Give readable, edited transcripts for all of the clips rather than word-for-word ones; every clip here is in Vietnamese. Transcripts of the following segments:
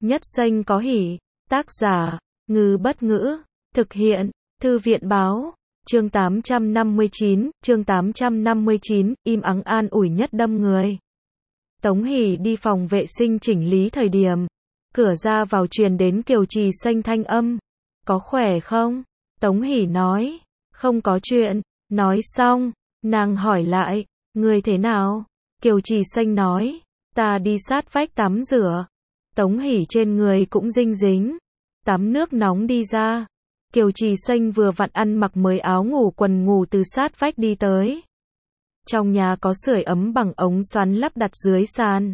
Nhất Xanh có hỉ. Tác giả, Ngư Bất Ngữ. Thực hiện, Thư viện Báo. Chương 859, im ắng an ủi Nhất đâm người. Tống Hỷ đi phòng vệ sinh chỉnh lý thời điểm. Cửa ra vào truyền đến Kiều Trì Xanh thanh âm. Có khỏe không? Tống Hỷ nói. Không có chuyện. Nói xong, nàng hỏi lại. Người thế nào? Kiều Trì Xanh nói. Ta đi sát vách tắm rửa. Tống Hỷ trên người cũng dinh dính. Tắm nước nóng đi ra. Kiều Trì Xanh vừa vặn ăn mặc mới áo ngủ quần ngủ từ sát vách đi tới. Trong nhà có sưởi ấm bằng ống xoắn lắp đặt dưới sàn.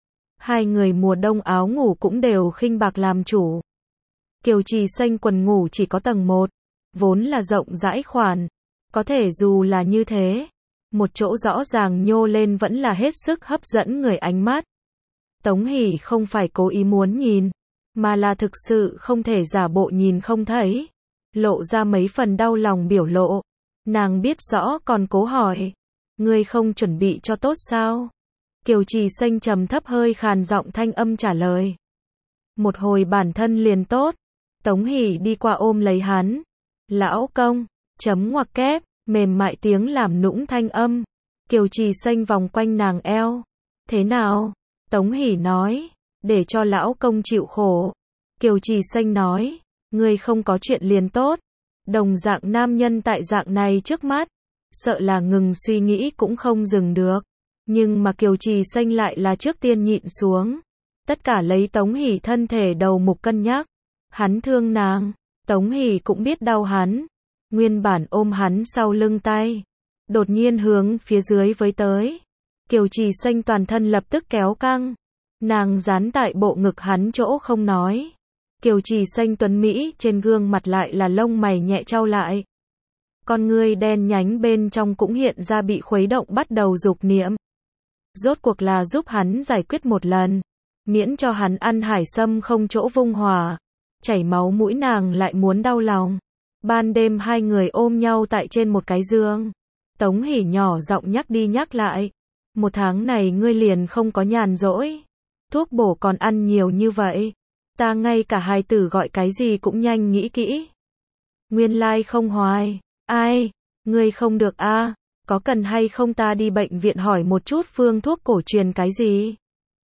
Hai người mùa đông áo ngủ cũng đều khinh bạc làm chủ. Kiều Trì Xanh quần ngủ chỉ có tầng 1, vốn là rộng rãi khoản. Có thể dù là như thế, một chỗ rõ ràng nhô lên vẫn là hết sức hấp dẫn người ánh mắt. Tống Hỷ không phải cố ý muốn nhìn, mà là thực sự không thể giả bộ nhìn không thấy. Lộ ra mấy phần đau lòng biểu lộ. Nàng biết rõ còn cố hỏi. Ngươi không chuẩn bị cho tốt sao? Kiều Trì Xanh trầm thấp hơi khàn giọng thanh âm trả lời. Một hồi bản thân liền tốt. Tống Hỷ đi qua ôm lấy hắn. Lão công, chấm ngoặc kép, mềm mại tiếng làm nũng thanh âm. Kiều Trì Xanh vòng quanh nàng eo. Thế nào? Tống Hỷ nói. Để cho lão công chịu khổ. Kiều Trì Xanh nói. Ngươi không có chuyện liền tốt. Đồng dạng nam nhân tại dạng này trước mắt. Sợ là ngừng suy nghĩ cũng không dừng được. Nhưng mà Kiều Trì Xanh lại là trước tiên nhịn xuống. Tất cả lấy Tống Hỷ thân thể đầu mục cân nhắc. Hắn thương nàng. Tống Hỷ cũng biết đau hắn. Nguyên bản ôm hắn sau lưng tay. Đột nhiên hướng phía dưới với tới. Kiều Trì Xanh toàn thân lập tức kéo căng. Nàng dán tại bộ ngực hắn chỗ không nói. Kiều Trì Xanh tuấn Mỹ trên gương mặt lại là lông mày nhẹ trao lại. Con ngươi đen nhánh bên trong cũng hiện ra bị khuấy động bắt đầu dục niệm. Rốt cuộc là giúp hắn giải quyết một lần. Miễn cho hắn ăn hải sâm không chỗ vung hỏa. Chảy máu mũi nàng lại muốn đau lòng. Ban đêm hai người ôm nhau tại trên một cái giường. Tống Hỷ nhỏ giọng nhắc đi nhắc lại. Một tháng này ngươi liền không có nhàn rỗi. Thuốc bổ còn ăn nhiều như vậy. Ta ngay cả hài tử gọi cái gì cũng nhanh nghĩ kỹ. Nguyên lai không hoài. Ai? Ngươi không được a? Có cần hay không ta đi bệnh viện hỏi một chút phương thuốc cổ truyền cái gì?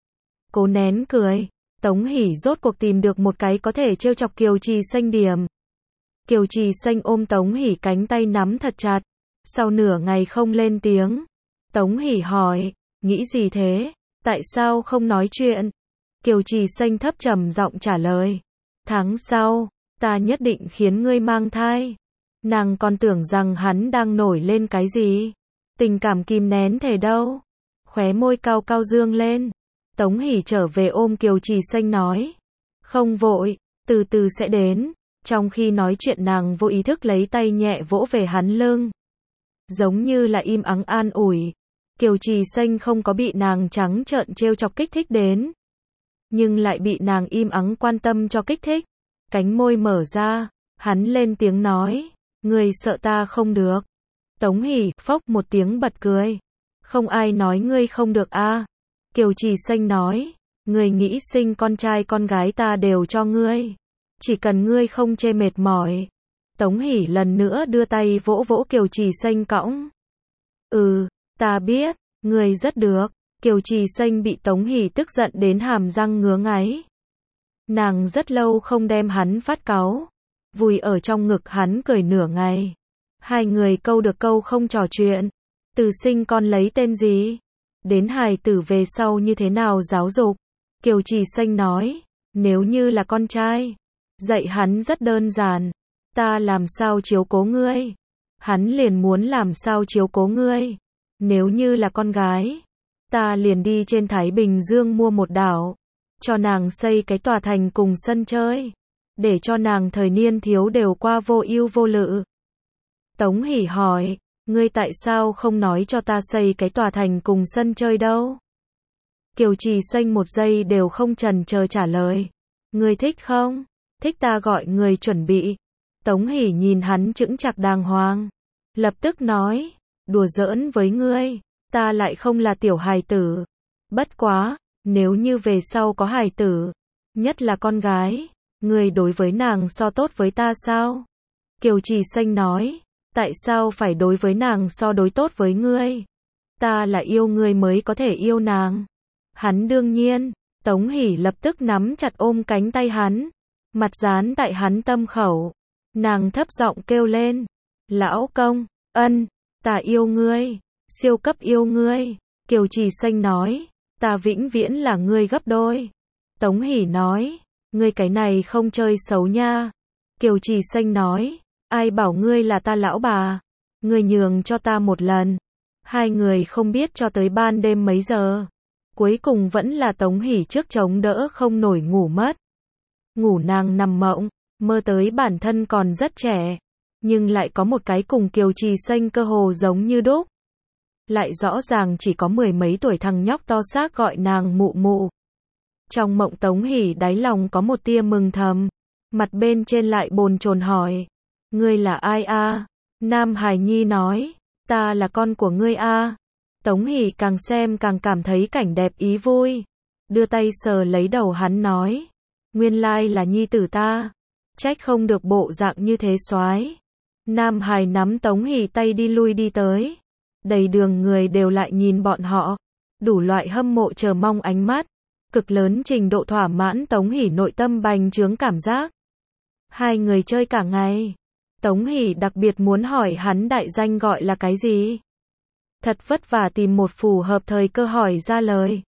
Cố nén cười. Tống Hỷ rốt cuộc tìm được một cái có thể trêu chọc Kiều Trì Xanh điểm. Kiều Trì Xanh ôm Tống Hỷ cánh tay nắm thật chặt. Sau nửa ngày không lên tiếng. Tống Hỷ hỏi. Nghĩ gì thế? Tại sao không nói chuyện? Kiều Trì Xanh thấp trầm giọng trả lời. Tháng sau, ta nhất định khiến ngươi mang thai. Nàng còn tưởng rằng hắn đang nổi lên cái gì. Tình cảm kìm nén thể đâu. Khóe môi cao cao dương lên. Tống Hỷ trở về ôm Kiều Trì Xanh nói. Không vội, từ từ sẽ đến. Trong khi nói chuyện nàng vô ý thức lấy tay nhẹ vỗ về hắn lưng. Giống như là im ắng an ủi. Kiều Trì Xanh không có bị nàng trắng trợn trêu chọc kích thích đến. Nhưng lại bị nàng im ắng quan tâm cho kích thích. Cánh môi mở ra, hắn lên tiếng nói. Ngươi sợ ta không được. Tống Hỷ phốc một tiếng bật cười. Không ai nói ngươi không được a. Kiều Trì Xanh nói. Ngươi nghĩ sinh con trai con gái ta đều cho ngươi. Chỉ cần ngươi không chê mệt mỏi. Tống Hỷ lần nữa đưa tay vỗ vỗ Kiều Trì Xanh cõng. Ta biết, ngươi rất được. Kiều Trì Xanh bị Tống Hỷ tức giận đến hàm răng ngứa ngáy. Nàng rất lâu không đem hắn phát cáu. Vùi ở trong ngực hắn cười nửa ngày. Hai người câu được câu không trò chuyện. Từ sinh con lấy tên gì? Đến hài tử về sau như thế nào giáo dục? Kiều Trì Xanh nói. Nếu như là con trai, dạy hắn rất đơn giản. Ta làm sao chiếu cố ngươi? Hắn liền muốn làm sao chiếu cố ngươi. Nếu như là con gái, ta liền đi trên Thái Bình Dương mua một đảo. Cho nàng xây cái tòa thành cùng sân chơi. Để cho nàng thời niên thiếu đều qua vô ưu vô lự. Tống Hỷ hỏi. Ngươi tại sao không nói cho ta xây cái tòa thành cùng sân chơi đâu? Kiều Trì Xanh một giây đều không chần chờ trả lời. Ngươi thích không? Thích ta gọi người chuẩn bị. Tống Hỷ nhìn hắn chững chạc đàng hoàng. Lập tức nói. Đùa giỡn với ngươi. Ta lại không là tiểu hài tử. Bất quá, nếu như về sau có hài tử, nhất là con gái. Ngươi đối với nàng so tốt với ta sao? Kiều Trì Xanh nói, tại sao phải đối với nàng so đối tốt với ngươi? Ta là yêu ngươi mới có thể yêu nàng. Hắn đương nhiên, Tống Hỷ lập tức nắm chặt ôm cánh tay hắn, mặt dán tại hắn tâm khẩu. Nàng thấp giọng kêu lên, lão công, ta yêu ngươi, siêu cấp yêu ngươi. Kiều Trì Xanh nói, ta vĩnh viễn là ngươi gấp đôi. Tống Hỷ nói, ngươi cái này không chơi xấu nha. Kiều Trì Xanh nói, ai bảo ngươi là ta lão bà, ngươi nhường cho ta một lần. Hai người không biết cho tới ban đêm mấy giờ. Cuối cùng vẫn là Tống Hỷ trước chống đỡ không nổi ngủ mất. Ngủ nàng nằm mộng, mơ tới bản thân còn rất trẻ, nhưng lại có một cái cùng Kiều Trì Xanh cơ hồ giống như đúc. Lại rõ ràng chỉ có mười mấy tuổi thằng nhóc to xác gọi nàng mụ mụ. Trong mộng Tống Hỷ đáy lòng có một tia mừng thầm, mặt bên trên lại bồn chồn hỏi, ngươi là ai a? Nam Hải Nhi nói, ta là con của ngươi a. Tống Hỷ càng xem càng cảm thấy cảnh đẹp ý vui, đưa tay sờ lấy đầu hắn nói, nguyên lai là nhi tử ta, trách không được bộ dạng như thế soái. Nam Hải nắm Tống Hỷ tay đi lui đi tới, đầy đường người đều lại nhìn bọn họ, đủ loại hâm mộ chờ mong ánh mắt, cực lớn trình độ thỏa mãn Tống Hỷ nội tâm bành trướng cảm giác. Hai người chơi cả ngày, Tống Hỷ đặc biệt muốn hỏi hắn đại danh gọi là cái gì. Thật vất vả tìm một phù hợp thời cơ hỏi ra lời.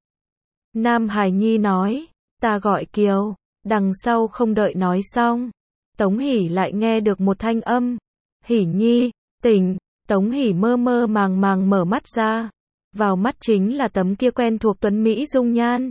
Nam Hải Nhi nói, ta gọi Kiều. Đằng sau không đợi nói xong, Tống Hỷ lại nghe được một thanh âm, Hỷ Nhi, tỉnh. Tống Hỷ mơ mơ màng màng mở mắt ra, vào mắt chính là tấm kia quen thuộc tuấn mỹ dung nhan.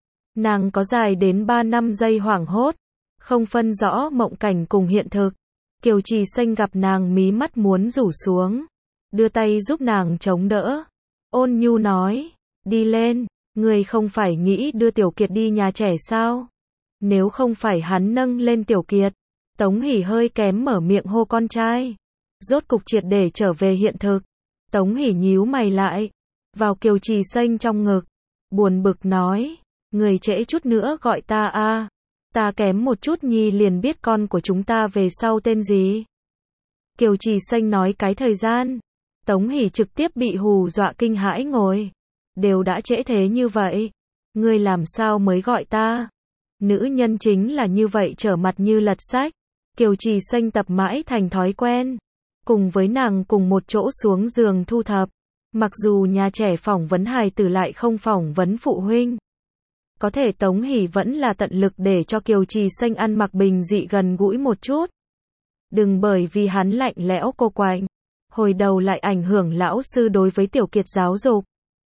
Nàng có dài đến 3 năm giây hoảng hốt, không phân rõ mộng cảnh cùng hiện thực. Kiều Trì Xanh gặp nàng mí mắt muốn rủ xuống, đưa tay giúp nàng chống đỡ. Ôn nhu nói, đi lên, người không phải nghĩ đưa Tiểu Kiệt đi nhà trẻ sao? Nếu không phải hắn nâng lên Tiểu Kiệt, Tống Hỷ hơi kém mở miệng hô con trai. Rốt cục triệt để trở về hiện thực. Tống Hỷ nhíu mày lại, vào Kiều Trì Xanh trong ngực, buồn bực nói, người trễ chút nữa gọi ta a. Ta kém một chút nhi liền biết con của chúng ta về sau tên gì. Kiều Trì Xanh nói cái thời gian, Tống Hỷ trực tiếp bị hù dọa kinh hãi ngồi. Đều đã trễ thế như vậy, ngươi làm sao mới gọi ta? Nữ nhân chính là như vậy trở mặt như lật sách. Kiều Trì Xanh tập mãi thành thói quen, cùng với nàng cùng một chỗ xuống giường thu thập. Mặc dù nhà trẻ phỏng vấn hài tử lại không phỏng vấn phụ huynh, có thể Tống Hỷ vẫn là tận lực để cho Kiều Trì Xanh ăn mặc bình dị gần gũi một chút. Đừng bởi vì hắn lạnh lẽo cô quạnh, hồi đầu lại ảnh hưởng lão sư đối với Tiểu Kiệt giáo dục.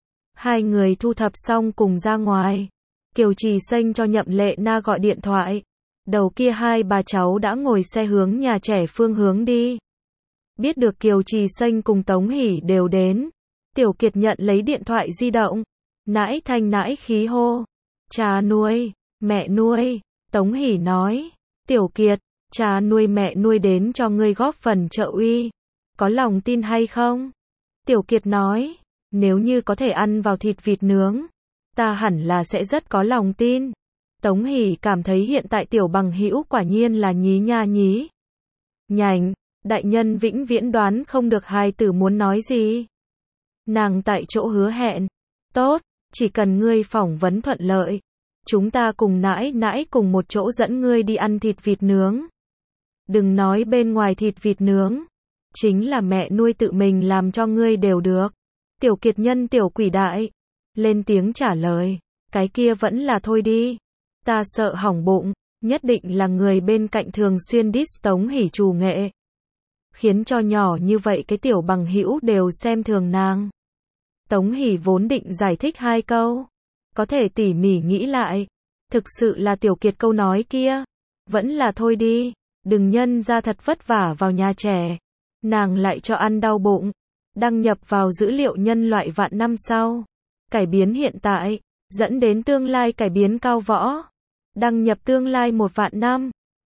Hai người thu thập xong cùng ra ngoài. Kiều Trì Xanh cho Nhậm Lệ Na gọi điện thoại. Đầu kia hai bà cháu đã ngồi xe hướng nhà trẻ phương hướng đi. Biết được Kiều Trì Xanh cùng Tống Hỷ đều đến, Tiểu Kiệt nhận lấy điện thoại di động, nãi thanh nãi khí hô, cha nuôi, mẹ nuôi. Tống Hỷ nói, Tiểu Kiệt, cha nuôi mẹ nuôi đến cho ngươi góp phần trợ uy, có lòng tin hay không? Tiểu Kiệt nói, nếu như có thể ăn vào thịt vịt nướng, ta hẳn là sẽ rất có lòng tin. Tống Hỷ cảm thấy hiện tại Tiểu bằng hữu quả nhiên là nhí nha nhí nhảnh, đại nhân vĩnh viễn đoán không được hài tử muốn nói gì. Nàng tại chỗ hứa hẹn, tốt, chỉ cần ngươi phỏng vấn thuận lợi, chúng ta cùng nãi nãi cùng một chỗ dẫn ngươi đi ăn thịt vịt nướng. Đừng nói bên ngoài thịt vịt nướng, chính là mẹ nuôi tự mình làm cho ngươi đều được. Tiểu Kiệt nhân tiểu quỷ đại, lên tiếng trả lời, cái kia vẫn là thôi đi. Ta sợ hỏng bụng, nhất định là người bên cạnh thường xuyên diss Tống Hỷ trù nghệ, khiến cho nhỏ như vậy cái tiểu bằng hữu đều xem thường nàng. Tống Hỷ vốn định giải thích hai câu, có thể tỉ mỉ nghĩ lại, thực sự là Tiểu Kiệt câu nói kia, vẫn là thôi đi, đừng nhân ra thật vất vả vào nhà trẻ, nàng lại cho ăn đau bụng. Đăng nhập vào dữ liệu nhân loại vạn năm sau, cải biến hiện tại, dẫn đến tương lai cải biến cao võ. Đăng nhập tương lai 1 vạn năm.